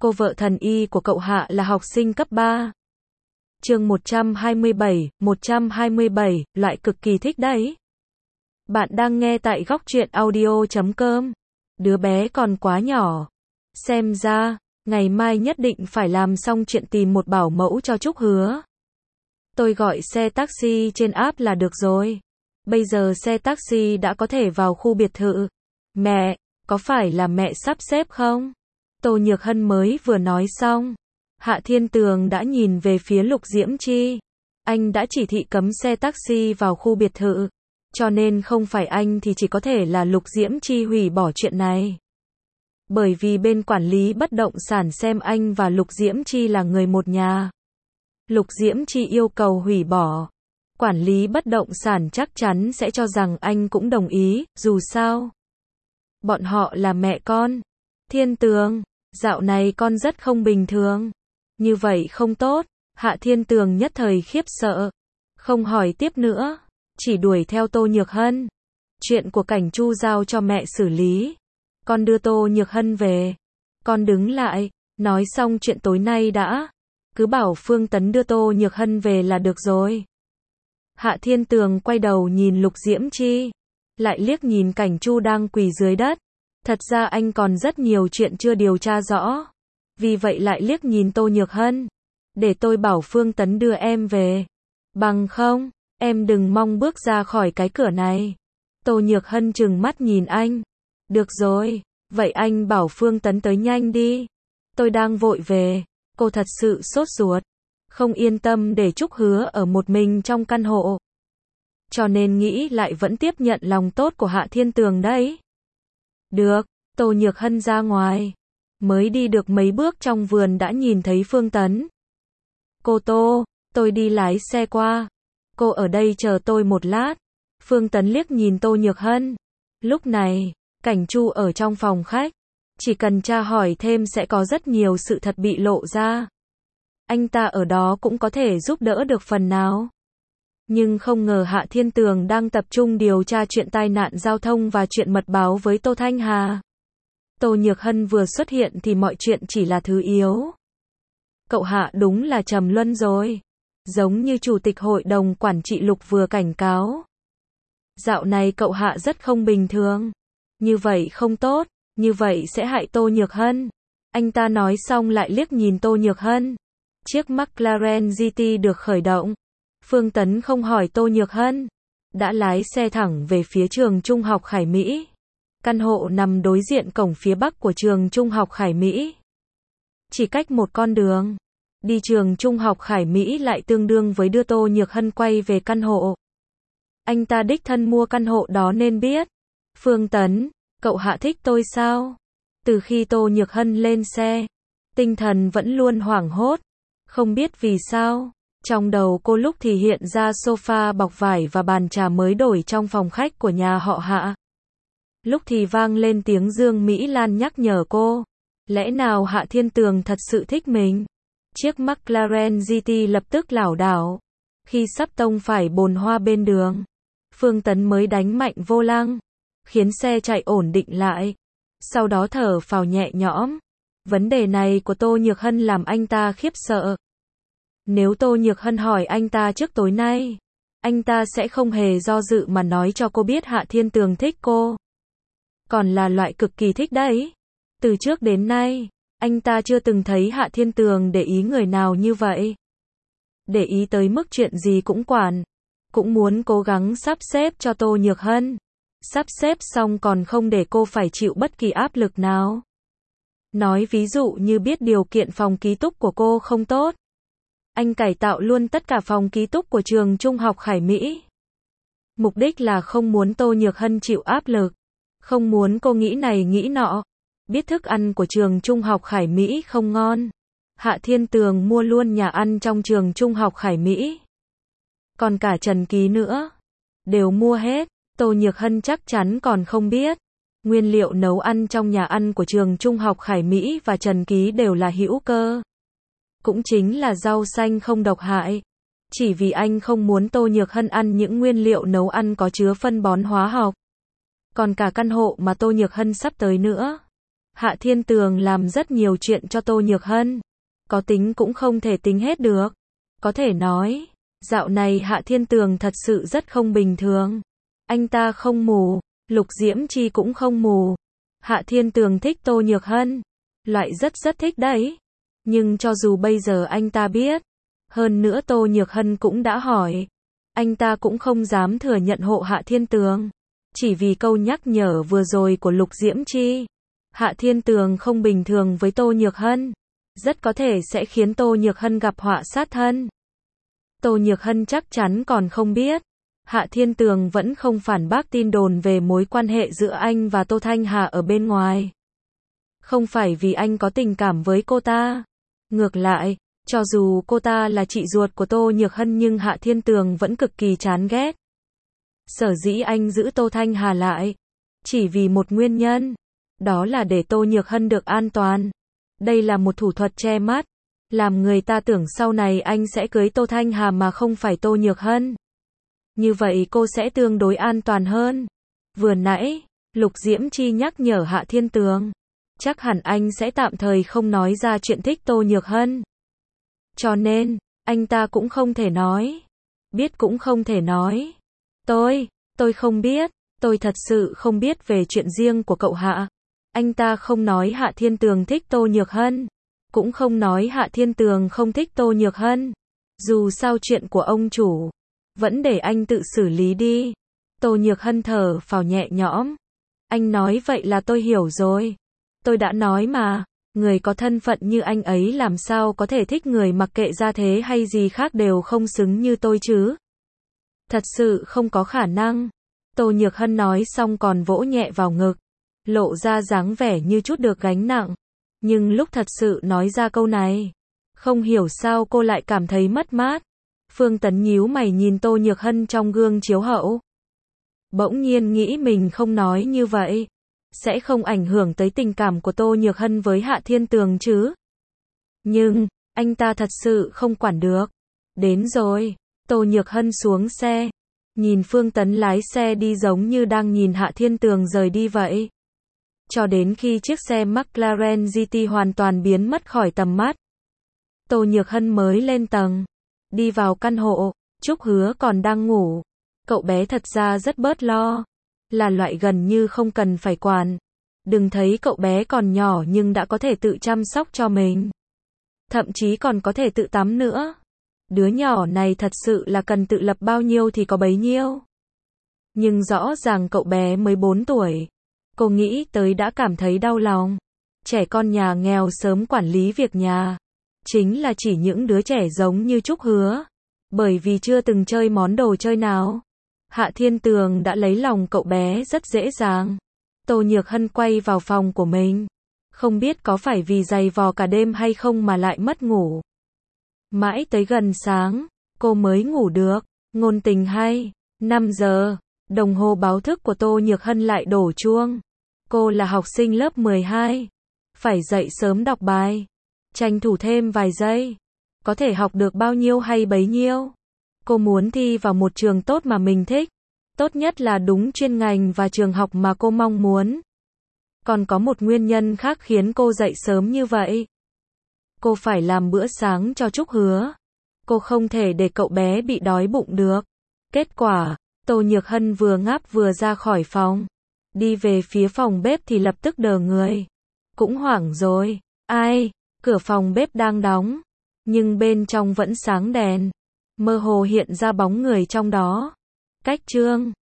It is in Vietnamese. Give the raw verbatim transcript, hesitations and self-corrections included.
Cô vợ thần y của cậu Hạ là học sinh cấp ba. Chương một trăm hai mươi bảy, một trăm hai mươi bảy, loại cực kỳ thích đấy. Bạn đang nghe tại góc truyện audio chấm com. Đứa bé còn quá nhỏ. Xem ra, ngày mai nhất định phải làm xong chuyện tìm một bảo mẫu cho Trúc Hứa. Tôi gọi xe taxi trên app là được rồi. Bây giờ xe taxi đã có thể vào khu biệt thự. Mẹ, có phải là mẹ sắp xếp không? Tô Nhược Hân mới vừa nói xong. Hạ Thiên Tường đã nhìn về phía Lục Diễm Chi. Anh đã chỉ thị cấm xe taxi vào khu biệt thự. Cho nên không phải anh thì chỉ có thể là Lục Diễm Chi hủy bỏ chuyện này. Bởi vì bên quản lý bất động sản xem anh và Lục Diễm Chi là người một nhà. Lục Diễm Chi yêu cầu hủy bỏ. Quản lý bất động sản chắc chắn sẽ cho rằng anh cũng đồng ý, dù sao. Bọn họ là mẹ con. Thiên Tường, dạo này con rất không bình thường. Như vậy không tốt. Hạ Thiên Tường nhất thời khiếp sợ. Không hỏi tiếp nữa. Chỉ đuổi theo Tô Nhược Hân. Chuyện của Cảnh Chu giao cho mẹ xử lý. Con đưa Tô Nhược Hân về. Con đứng lại. Nói xong chuyện tối nay đã. Cứ bảo Phương Tấn đưa Tô Nhược Hân về là được rồi. Hạ Thiên Tường quay đầu nhìn Lục Diễm Chi. Lại liếc nhìn Cảnh Chu đang quỳ dưới đất. Thật ra anh còn rất nhiều chuyện chưa điều tra rõ. Vì vậy lại liếc nhìn Tô Nhược Hân. Để tôi bảo Phương Tấn đưa em về. Bằng không, em đừng mong bước ra khỏi cái cửa này. Tô Nhược Hân trừng mắt nhìn anh. Được rồi, vậy anh bảo Phương Tấn tới nhanh đi. Tôi đang vội về. Cô thật sự sốt ruột. Không yên tâm để Trúc Hứa ở một mình trong căn hộ. Cho nên nghĩ lại vẫn tiếp nhận lòng tốt của Hạ Thiên Tường đấy. Được, Tô Nhược Hân ra ngoài. Mới đi được mấy bước trong vườn đã nhìn thấy Phương Tấn. Cô Tô, tôi đi lái xe qua. Cô ở đây chờ tôi một lát. Phương Tấn liếc nhìn Tô Nhược Hân. Lúc này, Cảnh Chu ở trong phòng khách. Chỉ cần tra hỏi thêm sẽ có rất nhiều sự thật bị lộ ra. Anh ta ở đó cũng có thể giúp đỡ được phần nào. Nhưng không ngờ Hạ Thiên Tường đang tập trung điều tra chuyện tai nạn giao thông và chuyện mật báo với Tô Thanh Hà. Tô Nhược Hân vừa xuất hiện thì mọi chuyện chỉ là thứ yếu. Cậu Hạ đúng là trầm luân rồi. Giống như chủ tịch hội đồng quản trị Lục vừa cảnh cáo. Dạo này cậu Hạ rất không bình thường. Như vậy không tốt, như vậy sẽ hại Tô Nhược Hân. Anh ta nói xong lại liếc nhìn Tô Nhược Hân. Chiếc McLaren giê tê được khởi động. Phương Tấn không hỏi Tô Nhược Hân. Đã lái xe thẳng về phía trường Trung học Khải Mỹ. Căn hộ nằm đối diện cổng phía bắc của trường Trung học Khải Mỹ. Chỉ cách một con đường. Đi trường Trung học Khải Mỹ lại tương đương với đưa Tô Nhược Hân quay về căn hộ. Anh ta đích thân mua căn hộ đó nên biết. Phương Tấn, cậu Hạ thích tôi sao? Từ khi Tô Nhược Hân lên xe, tinh thần vẫn luôn hoảng hốt. Không biết vì sao, trong đầu cô lúc thì hiện ra sofa bọc vải và bàn trà mới đổi trong phòng khách của nhà họ Hạ. Lúc thì vang lên tiếng Dương Mỹ Lan nhắc nhở cô. Lẽ nào Hạ Thiên Tường thật sự thích mình? Chiếc McLaren giê tê lập tức lảo đảo. Khi sắp tông phải bồn hoa bên đường, Phương Tấn mới đánh mạnh vô lăng, khiến xe chạy ổn định lại. Sau đó thở phào nhẹ nhõm. Vấn đề này của Tô Nhược Hân làm anh ta khiếp sợ. Nếu Tô Nhược Hân hỏi anh ta trước tối nay, anh ta sẽ không hề do dự mà nói cho cô biết Hạ Thiên Tường thích cô. Còn là loại cực kỳ thích đấy. Từ trước đến nay, anh ta chưa từng thấy Hạ Thiên Tường để ý người nào như vậy. Để ý tới mức chuyện gì cũng quản. Cũng muốn cố gắng sắp xếp cho Tô Nhược Hân. Sắp xếp xong còn không để cô phải chịu bất kỳ áp lực nào. Nói ví dụ như biết điều kiện phòng ký túc của cô không tốt. Anh cải tạo luôn tất cả phòng ký túc của trường Trung học Khải Mỹ. Mục đích là không muốn Tô Nhược Hân chịu áp lực. Không muốn cô nghĩ này nghĩ nọ. Biết thức ăn của trường Trung học Khải Mỹ không ngon. Hạ Thiên Tường mua luôn nhà ăn trong trường Trung học Khải Mỹ. Còn cả Trần Ký nữa. Đều mua hết. Tô Nhược Hân chắc chắn còn không biết. Nguyên liệu nấu ăn trong nhà ăn của trường Trung học Khải Mỹ và Trần Ký đều là hữu cơ. Cũng chính là rau xanh không độc hại. Chỉ vì anh không muốn Tô Nhược Hân ăn những nguyên liệu nấu ăn có chứa phân bón hóa học. Còn cả căn hộ mà Tô Nhược Hân sắp tới nữa. Hạ Thiên Tường làm rất nhiều chuyện cho Tô Nhược Hân. Có tính cũng không thể tính hết được. Có thể nói, dạo này Hạ Thiên Tường thật sự rất không bình thường. Anh ta không mù, Lục Diễm Chi cũng không mù. Hạ Thiên Tường thích Tô Nhược Hân. Loại rất rất thích đấy. Nhưng cho dù bây giờ anh ta biết, hơn nữa Tô Nhược Hân cũng đã hỏi, anh ta cũng không dám thừa nhận hộ Hạ Thiên Tường. Chỉ vì câu nhắc nhở vừa rồi của Lục Diễm Chi. Hạ Thiên Tường không bình thường với Tô Nhược Hân. Rất có thể sẽ khiến Tô Nhược Hân gặp họa sát thân. Tô Nhược Hân chắc chắn còn không biết. Hạ Thiên Tường vẫn không phản bác tin đồn về mối quan hệ giữa anh và Tô Thanh Hà ở bên ngoài. Không phải vì anh có tình cảm với cô ta. Ngược lại, cho dù cô ta là chị ruột của Tô Nhược Hân nhưng Hạ Thiên Tường vẫn cực kỳ chán ghét. Sở dĩ anh giữ Tô Thanh Hà lại, chỉ vì một nguyên nhân. Đó là để Tô Nhược Hân được an toàn. Đây là một thủ thuật che mắt. Làm người ta tưởng sau này anh sẽ cưới Tô Thanh Hà mà không phải Tô Nhược Hân. Như vậy cô sẽ tương đối an toàn hơn. Vừa nãy, Lục Diễm Chi nhắc nhở Hạ Thiên Tường. Chắc hẳn anh sẽ tạm thời không nói ra chuyện thích Tô Nhược Hân. Cho nên, anh ta cũng không thể nói. Biết cũng không thể nói. Tôi, tôi không biết. Tôi thật sự không biết về chuyện riêng của cậu Hạ. Anh ta không nói Hạ Thiên Tường thích Tô Nhược Hân. Cũng không nói Hạ Thiên Tường không thích Tô Nhược Hân. Dù sao chuyện của ông chủ, vẫn để anh tự xử lý đi. Tô Nhược Hân thở phào nhẹ nhõm. Anh nói vậy là tôi hiểu rồi. Tôi đã nói mà, người có thân phận như anh ấy làm sao có thể thích người mặc kệ gia thế hay gì khác đều không xứng như tôi chứ. Thật sự không có khả năng. Tô Nhược Hân nói xong còn vỗ nhẹ vào ngực. Lộ ra dáng vẻ như chút được gánh nặng. Nhưng lúc thật sự nói ra câu này, không hiểu sao cô lại cảm thấy mất mát. Phương Tấn nhíu mày nhìn Tô Nhược Hân trong gương chiếu hậu. Bỗng nhiên nghĩ mình không nói như vậy, sẽ không ảnh hưởng tới tình cảm của Tô Nhược Hân với Hạ Thiên Tường chứ. Nhưng, anh ta thật sự không quản được. Đến rồi, Tô Nhược Hân xuống xe. Nhìn Phương Tấn lái xe đi giống như đang nhìn Hạ Thiên Tường rời đi vậy. Cho đến khi chiếc xe McLaren giê tê hoàn toàn biến mất khỏi tầm mắt. Tô Nhược Hân mới lên tầng. Đi vào căn hộ, Trúc Hứa còn đang ngủ. Cậu bé thật ra rất bớt lo. Là loại gần như không cần phải quản. Đừng thấy cậu bé còn nhỏ nhưng đã có thể tự chăm sóc cho mình. Thậm chí còn có thể tự tắm nữa. Đứa nhỏ này thật sự là cần tự lập bao nhiêu thì có bấy nhiêu. Nhưng rõ ràng cậu bé mới bốn tuổi. Cô nghĩ tới đã cảm thấy đau lòng. Trẻ con nhà nghèo sớm quản lý việc nhà. Chính là chỉ những đứa trẻ giống như Trúc Hứa. Bởi vì chưa từng chơi món đồ chơi nào. Hạ Thiên Tường đã lấy lòng cậu bé rất dễ dàng. Tô Nhược Hân quay vào phòng của mình. Không biết có phải vì giày vò cả đêm hay không mà lại mất ngủ. Mãi tới gần sáng, cô mới ngủ được. Ngôn tình hay. năm giờ, đồng hồ báo thức của Tô Nhược Hân lại đổ chuông. Cô là học sinh lớp mười hai. Phải dậy sớm đọc bài. Tranh thủ thêm vài giây. Có thể học được bao nhiêu hay bấy nhiêu. Cô muốn thi vào một trường tốt mà mình thích. Tốt nhất là đúng chuyên ngành và trường học mà cô mong muốn. Còn có một nguyên nhân khác khiến cô dậy sớm như vậy. Cô phải làm bữa sáng cho Trúc Hứa. Cô không thể để cậu bé bị đói bụng được. Kết quả, Tô Nhược Hân vừa ngáp vừa ra khỏi phòng. Đi về phía phòng bếp thì lập tức đờ người. Cũng hoảng rồi. Ai? Cửa phòng bếp đang đóng. Nhưng bên trong vẫn sáng đèn. Mơ hồ hiện ra bóng người trong đó. Cách Trương.